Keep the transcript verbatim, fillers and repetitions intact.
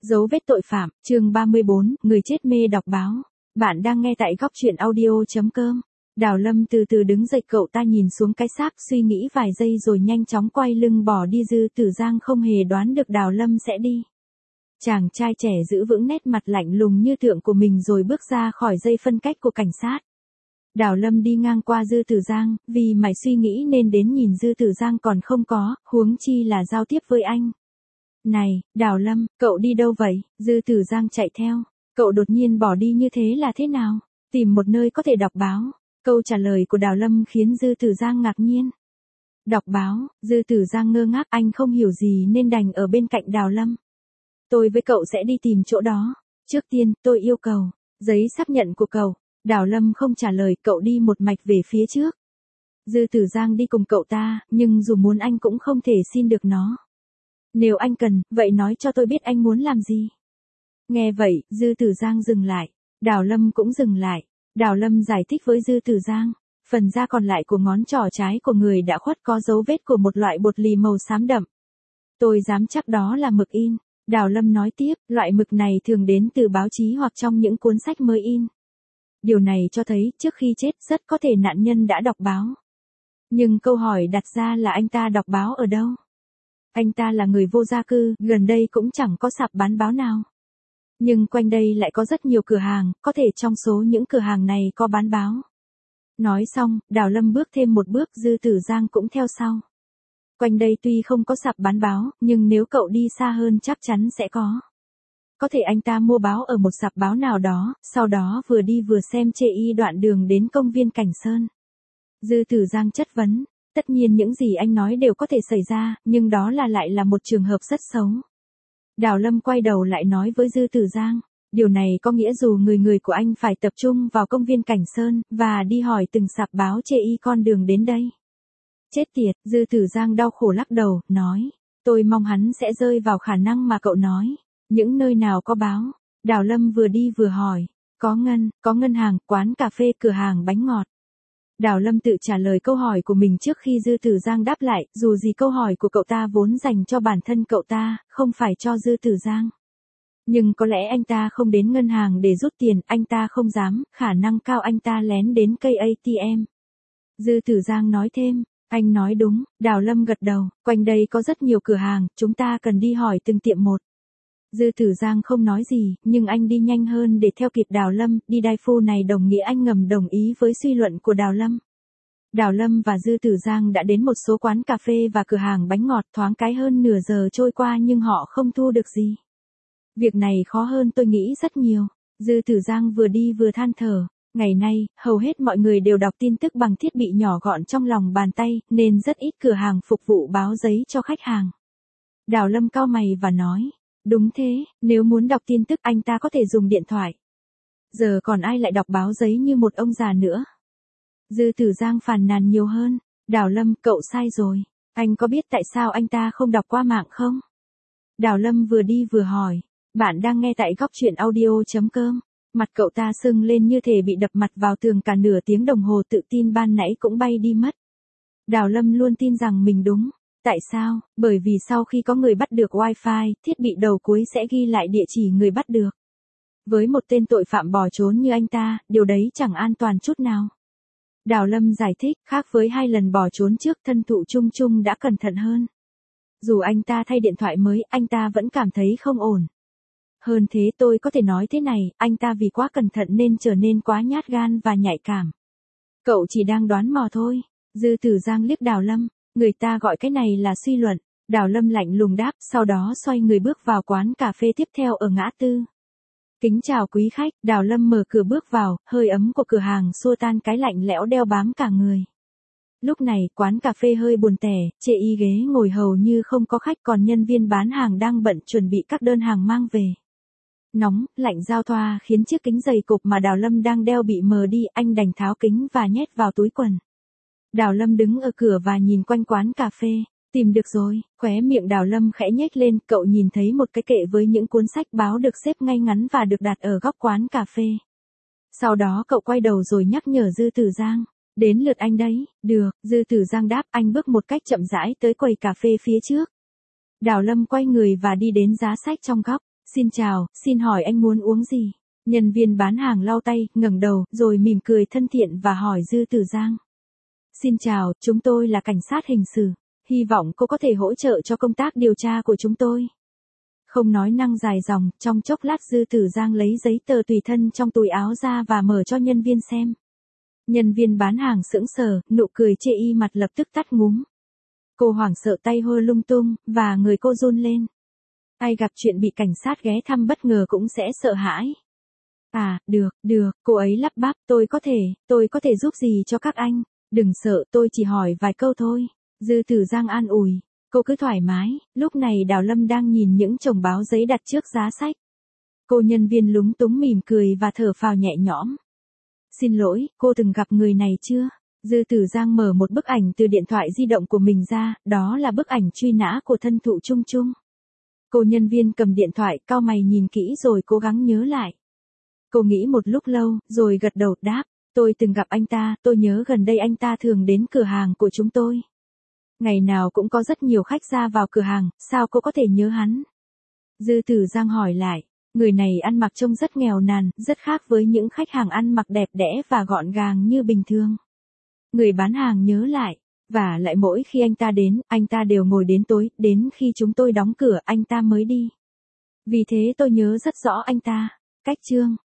Dấu vết tội phạm, chương ba mươi bốn, người chết mê đọc báo. Bạn đang nghe tại góc truyện audio.com. Đào Lâm từ từ đứng dậy, cậu ta nhìn xuống cái xác, suy nghĩ vài giây rồi nhanh chóng quay lưng bỏ đi. Dư Tử Giang không hề đoán được Đào Lâm sẽ đi. Chàng trai trẻ giữ vững nét mặt lạnh lùng như tượng của mình rồi bước ra khỏi dây phân cách của cảnh sát. Đào Lâm đi ngang qua Dư Tử Giang, vì mải suy nghĩ nên đến nhìn Dư Tử Giang còn không có, huống chi là giao tiếp với anh. Này, Đào Lâm, cậu đi đâu vậy? Dư Tử Giang chạy theo. Cậu đột nhiên bỏ đi như thế là thế nào? Tìm một nơi có thể đọc báo. Câu trả lời của Đào Lâm khiến Dư Tử Giang ngạc nhiên. Đọc báo, Dư Tử Giang ngơ ngác, anh không hiểu gì nên đành ở bên cạnh Đào Lâm. Tôi với cậu sẽ đi tìm chỗ đó. Trước tiên, tôi yêu cầu giấy xác nhận của cậu. Đào Lâm không trả lời, cậu đi một mạch về phía trước. Dư Tử Giang đi cùng cậu ta, nhưng dù muốn anh cũng không thể xin được nó. Nếu anh cần, vậy nói cho tôi biết anh muốn làm gì. Nghe vậy, Dư Tử Giang dừng lại. Đào Lâm cũng dừng lại. Đào Lâm giải thích với Dư Tử Giang. Phần da còn lại của ngón trỏ trái của người đã khuất có dấu vết của một loại bột lì màu xám đậm. Tôi dám chắc đó là mực in. Đào Lâm nói tiếp, loại mực này thường đến từ báo chí hoặc trong những cuốn sách mới in. Điều này cho thấy trước khi chết rất có thể nạn nhân đã đọc báo. Nhưng câu hỏi đặt ra là anh ta đọc báo ở đâu? Anh ta là người vô gia cư, gần đây cũng chẳng có sạp bán báo nào. Nhưng quanh đây lại có rất nhiều cửa hàng, có thể trong số những cửa hàng này có bán báo. Nói xong, Đào Lâm bước thêm một bước, Dư Tử Giang cũng theo sau. Quanh đây tuy không có sạp bán báo, nhưng nếu cậu đi xa hơn chắc chắn sẽ có. Có thể anh ta mua báo ở một sạp báo nào đó, sau đó vừa đi vừa xem chê y đoạn đường đến công viên Cảnh Sơn. Dư Tử Giang chất vấn. Tất nhiên những gì anh nói đều có thể xảy ra, nhưng đó là lại là một trường hợp rất xấu. Đào Lâm quay đầu lại nói với Dư Tử Giang. Điều này có nghĩa dù người người của anh phải tập trung vào công viên Cảnh Sơn, và đi hỏi từng sạp báo chê y con đường đến đây. Chết tiệt, Dư Tử Giang đau khổ lắc đầu, nói. Tôi mong hắn sẽ rơi vào khả năng mà cậu nói. Những nơi nào có báo? Đào Lâm vừa đi vừa hỏi. Có ngân, có ngân hàng, quán cà phê, cửa hàng bánh ngọt. Đào Lâm tự trả lời câu hỏi của mình trước khi Dư Tử Giang đáp lại, dù gì câu hỏi của cậu ta vốn dành cho bản thân cậu ta, không phải cho Dư Tử Giang. Nhưng có lẽ anh ta không đến ngân hàng để rút tiền, anh ta không dám, khả năng cao anh ta lén đến cây a tê em. Dư Tử Giang nói thêm, anh nói đúng. Đào Lâm gật đầu, quanh đây có rất nhiều cửa hàng, chúng ta cần đi hỏi từng tiệm một. Dư Tử Giang không nói gì, nhưng anh đi nhanh hơn để theo kịp Đào Lâm, đi đai phu này đồng nghĩa anh ngầm đồng ý với suy luận của Đào Lâm. Đào Lâm và Dư Tử Giang đã đến một số quán cà phê và cửa hàng bánh ngọt, thoáng cái hơn nửa giờ trôi qua nhưng họ không thu được gì. Việc này khó hơn tôi nghĩ rất nhiều. Dư Tử Giang vừa đi vừa than thở. Ngày nay, hầu hết mọi người đều đọc tin tức bằng thiết bị nhỏ gọn trong lòng bàn tay, nên rất ít cửa hàng phục vụ báo giấy cho khách hàng. Đào Lâm cau mày và nói. Đúng thế, nếu muốn đọc tin tức anh ta có thể dùng điện thoại. Giờ còn ai lại đọc báo giấy như một ông già nữa. Dư Tử Giang phàn nàn nhiều hơn. Đào Lâm, cậu sai rồi. Anh có biết tại sao anh ta không đọc qua mạng không? Đào Lâm vừa đi vừa hỏi. Bạn đang nghe tại góc truyện audio.com. Mặt cậu ta sưng lên như thể bị đập mặt vào tường, cả nửa tiếng đồng hồ tự tin ban nãy cũng bay đi mất. Đào Lâm luôn tin rằng mình đúng. Tại sao? Bởi vì sau khi có người bắt được wifi, thiết bị đầu cuối sẽ ghi lại địa chỉ người bắt được. Với một tên tội phạm bỏ trốn như anh ta, điều đấy chẳng an toàn chút nào. Đào Lâm giải thích, khác với hai lần bỏ trốn trước, thân thụ chung chung đã cẩn thận hơn. Dù anh ta thay điện thoại mới, anh ta vẫn cảm thấy không ổn. Hơn thế, tôi có thể nói thế này, anh ta vì quá cẩn thận nên trở nên quá nhát gan và nhạy cảm. Cậu chỉ đang đoán mò thôi. Dư Tử Giang liếc Đào Lâm. Người ta gọi cái này là suy luận. Đào Lâm lạnh lùng đáp, sau đó xoay người bước vào quán cà phê tiếp theo ở ngã tư. Kính chào quý khách. Đào Lâm mở cửa bước vào, hơi ấm của cửa hàng xua tan cái lạnh lẽo đeo bám cả người. Lúc này, quán cà phê hơi buồn tẻ, chê y ghế ngồi hầu như không có khách, còn nhân viên bán hàng đang bận chuẩn bị các đơn hàng mang về. Nóng, lạnh giao thoa khiến chiếc kính dày cộp mà Đào Lâm đang đeo bị mờ đi, anh đành tháo kính và nhét vào túi quần. Đào Lâm đứng ở cửa và nhìn quanh quán cà phê. Tìm được rồi, khóe miệng Đào Lâm khẽ nhếch lên, cậu nhìn thấy một cái kệ với những cuốn sách báo được xếp ngay ngắn và được đặt ở góc quán cà phê. Sau đó cậu quay đầu rồi nhắc nhở Dư Tử Giang. Đến lượt anh đấy. Được, Dư Tử Giang đáp, anh bước một cách chậm rãi tới quầy cà phê phía trước. Đào Lâm quay người và đi đến giá sách trong góc. Xin chào, xin hỏi anh muốn uống gì? Nhân viên bán hàng lau tay, ngẩng đầu, rồi mỉm cười thân thiện và hỏi Dư Tử Giang. Xin chào, chúng tôi là cảnh sát hình sự. Hy vọng cô có thể hỗ trợ cho công tác điều tra của chúng tôi. Không nói năng dài dòng, trong chốc lát Dư Tử Giang lấy giấy tờ tùy thân trong túi áo ra và mở cho nhân viên xem. Nhân viên bán hàng sững sờ, nụ cười chê y mặt lập tức tắt ngúm. Cô hoảng sợ tay hơ lung tung, và người cô run lên. Ai gặp chuyện bị cảnh sát ghé thăm bất ngờ cũng sẽ sợ hãi. À, được, được, cô ấy lắp bắp, tôi có thể, tôi có thể giúp gì cho các anh? Đừng sợ, tôi chỉ hỏi vài câu thôi. Dư Tử Giang an ủi, cô cứ thoải mái. Lúc này Đào Lâm đang nhìn những chồng báo giấy đặt trước giá sách. Cô nhân viên lúng túng mỉm cười và thở phào nhẹ nhõm. Xin lỗi, cô từng gặp người này chưa? Dư Tử Giang mở một bức ảnh từ điện thoại di động của mình ra, đó là bức ảnh truy nã của thân thụ Trung Trung. Cô nhân viên cầm điện thoại, cau mày nhìn kỹ rồi cố gắng nhớ lại. Cô nghĩ một lúc lâu, rồi gật đầu đáp, tôi từng gặp anh ta, tôi nhớ gần đây anh ta thường đến cửa hàng của chúng tôi. Ngày nào cũng có rất nhiều khách ra vào cửa hàng, sao cô có thể nhớ hắn? Dư Tử Giang hỏi lại, người này ăn mặc trông rất nghèo nàn, rất khác với những khách hàng ăn mặc đẹp đẽ và gọn gàng như bình thường. Người bán hàng nhớ lại, và lại mỗi khi anh ta đến, anh ta đều ngồi đến tối, đến khi chúng tôi đóng cửa anh ta mới đi. Vì thế tôi nhớ rất rõ anh ta. Cách chương